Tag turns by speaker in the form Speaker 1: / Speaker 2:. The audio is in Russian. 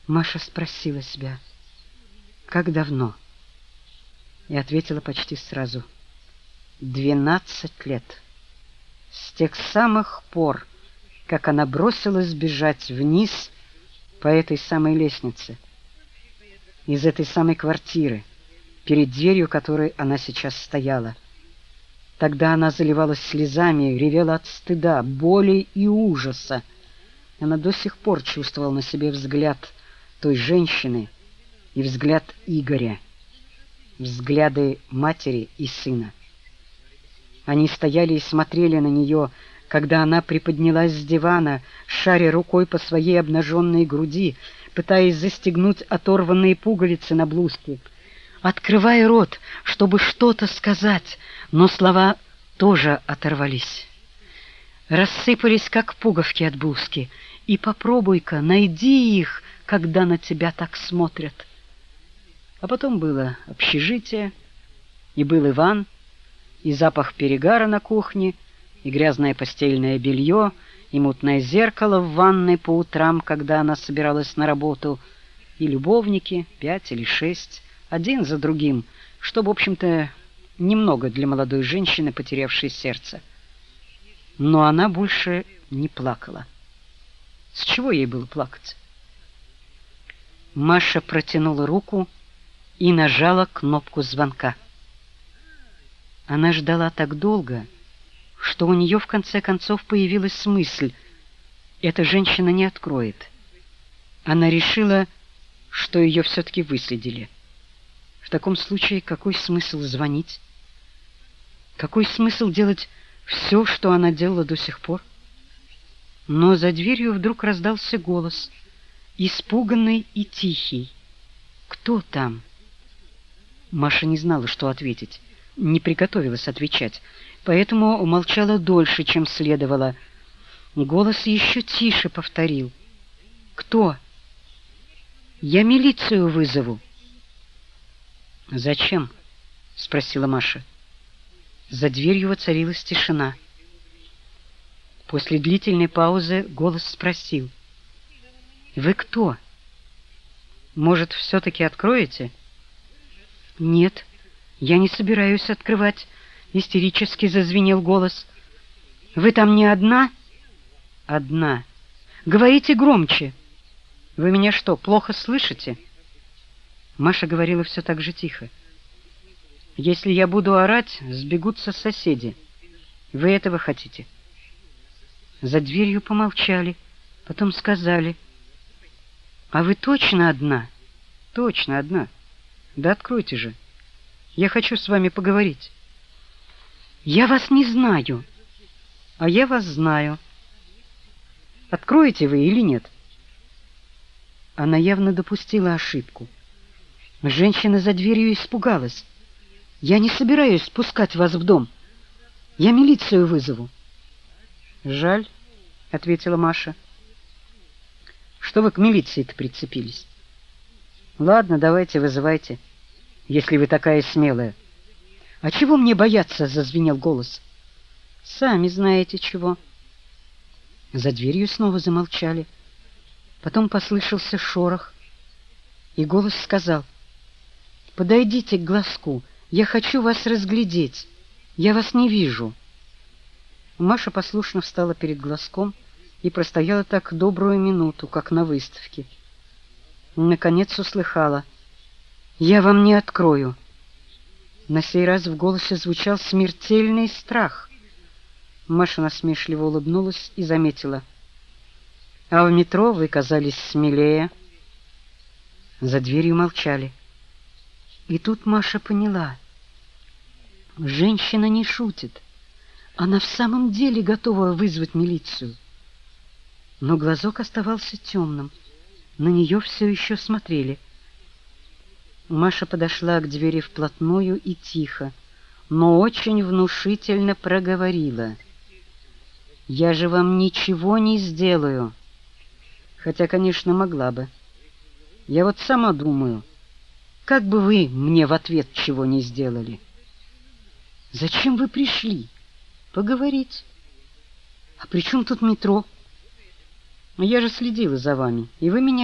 Speaker 1: Маша спросила себя, как давно, и ответила почти сразу: 12 лет. С тех самых пор, как она бросилась бежать вниз по этой самой лестнице, из этой самой квартиры, перед дверью которой она сейчас стояла. Тогда она заливалась слезами, ревела от стыда, боли и ужаса. Она до сих пор чувствовала на себе взгляд той женщины и взгляд Игоря, взгляды матери и сына. Они стояли и смотрели на нее, когда она приподнялась с дивана, шаря рукой по своей обнаженной груди, пытаясь застегнуть оторванные пуговицы на блузке, открывая рот, чтобы что-то сказать, но слова тоже оторвались, рассыпались, как пуговки от блузки. И попробуй-ка, найди их, когда на тебя так смотрят. А потом было общежитие, и был Иван, и запах перегара на кухне, и грязное постельное белье, и мутное зеркало в ванной по утрам, когда она собиралась на работу, и любовники, 5 или 6, один за другим, что, в общем-то, немного для молодой женщины, потерявшей сердце. Но она больше не плакала. С чего ей было плакать? Маша протянула руку и нажала кнопку звонка. Она ждала так долго, что у нее в конце концов появилась мысль: эта женщина не откроет. Она решила, что ее все-таки выследили. В таком случае какой смысл звонить? Какой смысл делать все, что она делала до сих пор? Но за дверью вдруг раздался голос, испуганный и тихий. «Кто там?» Маша не знала, что ответить, не приготовилась отвечать, поэтому умолчала дольше, чем следовало. Голос еще тише повторил: «Кто?» «Я милицию вызову». «Зачем?» — спросила Маша. За дверью воцарилась тишина. После длительной паузы голос спросил: «Вы кто? Может, все-таки откроете?» «Нет, я не собираюсь открывать», — истерически зазвенел голос. «Вы там не одна?» «Одна. Говорите громче. Вы меня что, плохо слышите?» Маша говорила все так же тихо. «Если я буду орать, сбегутся соседи. Вы этого хотите?» За дверью помолчали, потом сказали: «А вы точно одна?» «Точно одна. Да откройте же. Я хочу с вами поговорить». «Я вас не знаю». «А я вас знаю. Откроете вы или нет?» Она явно допустила ошибку. Женщина за дверью испугалась. «Я не собираюсь спускать вас в дом. Я милицию вызову». «Жаль», — ответила Маша. «Что вы к милиции-то прицепились? Ладно, давайте, вызывайте, если вы такая смелая». «А чего мне бояться?» — зазвенел голос. «Сами знаете чего». За дверью снова замолчали. Потом послышался шорох, и голос сказал: «Подойдите к глазку, я хочу вас разглядеть, я вас не вижу». Маша послушно встала перед глазком и простояла так добрую минуту, как на выставке. Наконец услыхала: «Я вам не открою». На сей раз в голосе звучал смертельный страх. Маша насмешливо улыбнулась и заметила: «А в метро вы казались смелее». За дверью молчали. И тут Маша поняла: женщина не шутит. Она в самом деле готова вызвать милицию. Но глазок оставался темным. На нее все еще смотрели. Маша подошла к двери вплотную и тихо, но очень внушительно проговорила: «Я же вам ничего не сделаю. Хотя, конечно, могла бы. Я вот сама думаю, как бы вы мне в ответ чего не сделали». «Зачем вы пришли?» «Поговорить». «А при чем тут метро?» «Я же следила за вами, и вы меня